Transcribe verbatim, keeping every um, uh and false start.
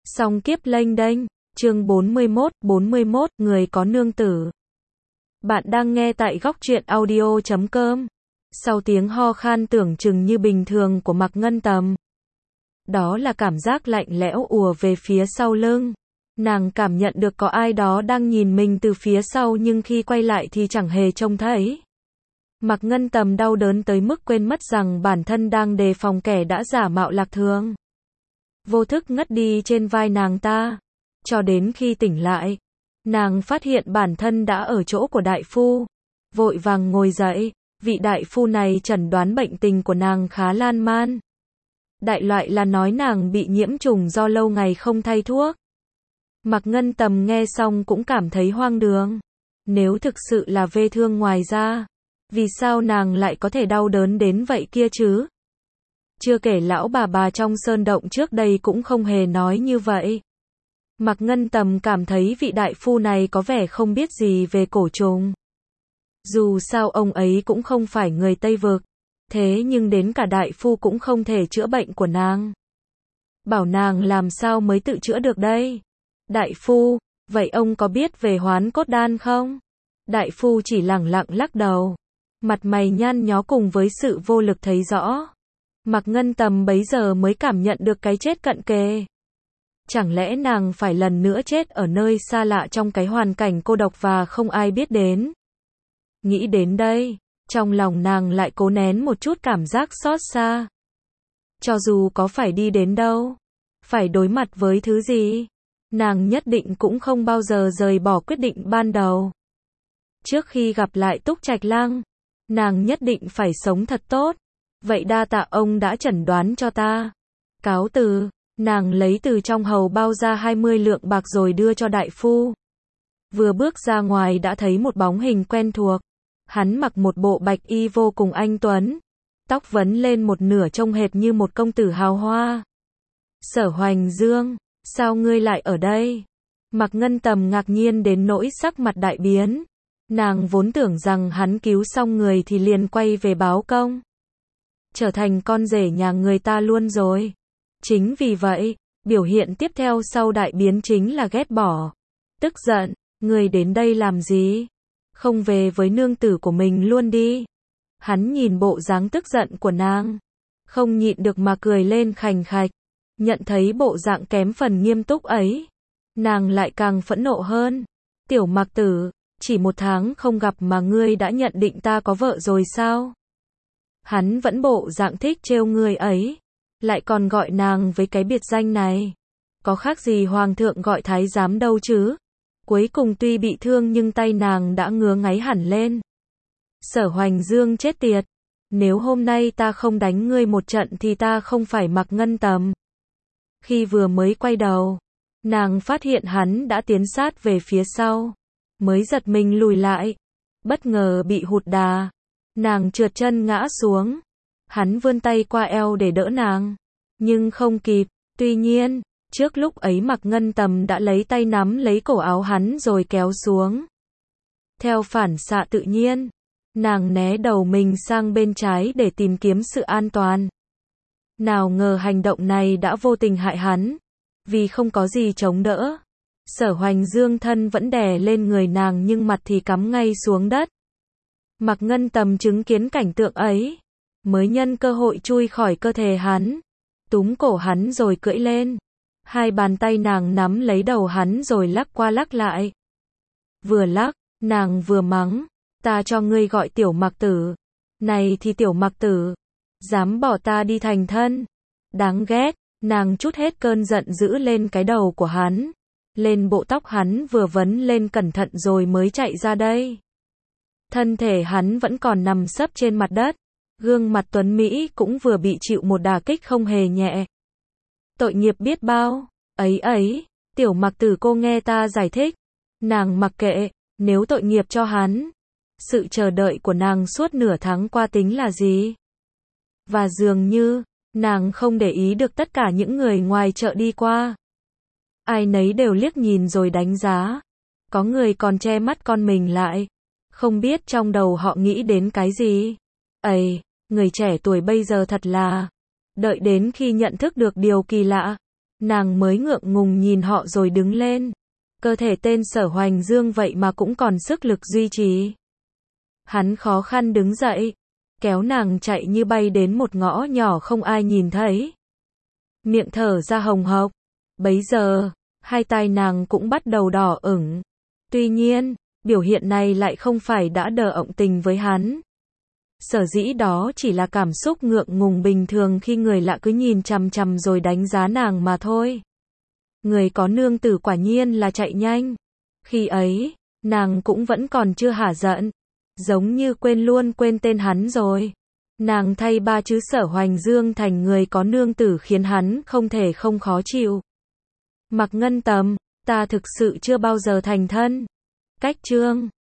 Song kiếp lênh đênh, chương bốn mươi mốt, bốn mươi mốt, người có nương tử. Bạn đang nghe tại góc truyện audio chấm com. Sau tiếng ho khan tưởng chừng như bình thường của Mạc Ngân Tầm, đó là cảm giác lạnh lẽo ùa về phía sau lưng. Nàng cảm nhận được có ai đó đang nhìn mình từ phía sau, nhưng khi quay lại thì chẳng hề trông thấy. Mạc Ngân Tầm đau đớn tới mức quên mất rằng bản thân đang đề phòng kẻ đã giả mạo Lạc Thường. Vô thức ngất đi trên vai nàng ta. Cho đến khi tỉnh lại, nàng phát hiện bản thân đã ở chỗ của đại phu. Vội vàng ngồi dậy, vị đại phu này chẩn đoán bệnh tình của nàng khá lan man. Đại loại là nói nàng bị nhiễm trùng do lâu ngày không thay thuốc. Mạc Ngân Tầm nghe xong cũng cảm thấy hoang đường. Nếu thực sự là vết thương ngoài da, vì sao nàng lại có thể đau đớn đến vậy kia chứ? Chưa kể lão bà bà trong sơn động trước đây cũng không hề nói như vậy. Mạc Ngân Tầm cảm thấy vị đại phu này có vẻ không biết gì về cổ trùng. Dù sao ông ấy cũng không phải người Tây Vực, thế nhưng đến cả đại phu cũng không thể chữa bệnh của nàng. Bảo nàng làm sao mới tự chữa được đây? Đại phu, vậy ông có biết về hoán cốt đan không? Đại phu chỉ lẳng lặng lắc đầu. Mặt mày nhăn nhó cùng với sự vô lực thấy rõ. Mạc Ngân Tầm bấy giờ mới cảm nhận được cái chết cận kề. Chẳng lẽ nàng phải lần nữa chết ở nơi xa lạ trong cái hoàn cảnh cô độc và không ai biết đến? Nghĩ đến đây, trong lòng nàng lại cố nén một chút cảm giác xót xa. Cho dù có phải đi đến đâu, phải đối mặt với thứ gì, nàng nhất định cũng không bao giờ rời bỏ quyết định ban đầu. Trước khi gặp lại Túc Trạch Lăng, nàng nhất định phải sống thật tốt. Vậy đa tạ ông đã chẩn đoán cho ta. Cáo từ, nàng lấy từ trong hầu bao ra hai mươi lượng bạc rồi đưa cho đại phu. Vừa bước ra ngoài đã thấy một bóng hình quen thuộc. Hắn mặc một bộ bạch y vô cùng anh tuấn. Tóc vấn lên một nửa trông hệt như một công tử hào hoa. Sở Hoành Dương, sao ngươi lại ở đây? Mạc Ngân Tầm ngạc nhiên đến nỗi sắc mặt đại biến. Nàng vốn tưởng rằng hắn cứu xong người thì liền quay về báo công. Trở thành con rể nhà người ta luôn rồi. Chính vì vậy, biểu hiện tiếp theo sau đại biến chính là ghét bỏ. Tức giận, người đến đây làm gì? Không về với nương tử của mình luôn đi. Hắn nhìn bộ dáng tức giận của nàng, không nhịn được mà cười lên khành khạch. Nhận thấy bộ dạng kém phần nghiêm túc ấy, nàng lại càng phẫn nộ hơn. Tiểu Mạc tử, chỉ một tháng không gặp mà ngươi đã nhận định ta có vợ rồi sao? Hắn vẫn bộ dạng thích trêu người ấy, lại còn gọi nàng với cái biệt danh này. Có khác gì hoàng thượng gọi thái giám đâu chứ? Cuối cùng tuy bị thương nhưng tay nàng đã ngứa ngáy hẳn lên. Sở Hoành Dương chết tiệt, nếu hôm nay ta không đánh ngươi một trận thì ta không phải Mạc Ngân Tầm. Khi vừa mới quay đầu, nàng phát hiện hắn đã tiến sát về phía sau, mới giật mình lùi lại, bất ngờ bị hụt đà. Nàng trượt chân ngã xuống. Hắn vươn tay qua eo để đỡ nàng, nhưng không kịp. Tuy nhiên, trước lúc ấy Mạc Ngân Tầm đã lấy tay nắm lấy cổ áo hắn rồi kéo xuống. Theo phản xạ tự nhiên, nàng né đầu mình sang bên trái để tìm kiếm sự an toàn. Nào ngờ hành động này đã vô tình hại hắn, vì không có gì chống đỡ. Sở Hoành Dương thân vẫn đè lên người nàng nhưng mặt thì cắm ngay xuống đất. Mạc Ngân Tầm chứng kiến cảnh tượng ấy, mới nhân cơ hội chui khỏi cơ thể hắn, túm cổ hắn rồi cưỡi lên. Hai bàn tay nàng nắm lấy đầu hắn rồi lắc qua lắc lại. Vừa lắc, nàng vừa mắng, ta cho ngươi gọi tiểu Mạc tử. Này thì tiểu Mạc tử, dám bỏ ta đi thành thân. Đáng ghét, nàng trút hết cơn giận dữ lên cái đầu của hắn, lên bộ tóc hắn vừa vấn lên cẩn thận rồi mới chạy ra đây. Thân thể hắn vẫn còn nằm sấp trên mặt đất, gương mặt tuấn Mỹ cũng vừa bị chịu một đả kích không hề nhẹ. Tội nghiệp biết bao, ấy ấy, tiểu Mạc tử cô nghe ta giải thích. Nàng mặc kệ, nếu tội nghiệp cho hắn, sự chờ đợi của nàng suốt nửa tháng qua tính là gì? Và dường như, nàng không để ý được tất cả những người ngoài chợ đi qua. Ai nấy đều liếc nhìn rồi đánh giá. Có người còn che mắt con mình lại. Không biết trong đầu họ nghĩ đến cái gì. Ây, người trẻ tuổi bây giờ thật là. Đợi đến khi nhận thức được điều kỳ lạ, Nàng mới ngượng ngùng nhìn họ rồi đứng lên. Cơ thể tên Sở Hoành Dương vậy mà cũng còn sức lực duy trì. Hắn khó khăn đứng dậy, kéo nàng chạy như bay đến một ngõ nhỏ không ai nhìn thấy. Miệng thở ra hồng hộc. Bấy giờ, hai tay nàng cũng bắt đầu đỏ ửng. Tuy nhiên, biểu hiện này lại không phải đã đờ ọng tình với hắn. Sở dĩ đó chỉ là cảm xúc ngượng ngùng bình thường khi người lạ cứ nhìn chằm chằm rồi đánh giá nàng mà thôi. Người có nương tử quả nhiên là chạy nhanh. Khi ấy, nàng cũng vẫn còn chưa hả giận. Giống như quên luôn quên tên hắn rồi. Nàng thay ba chữ Sở Hoành Dương thành người có nương tử khiến hắn không thể không khó chịu. Mạc Ngân Tầm, ta thực sự chưa bao giờ thành thân. Cách chương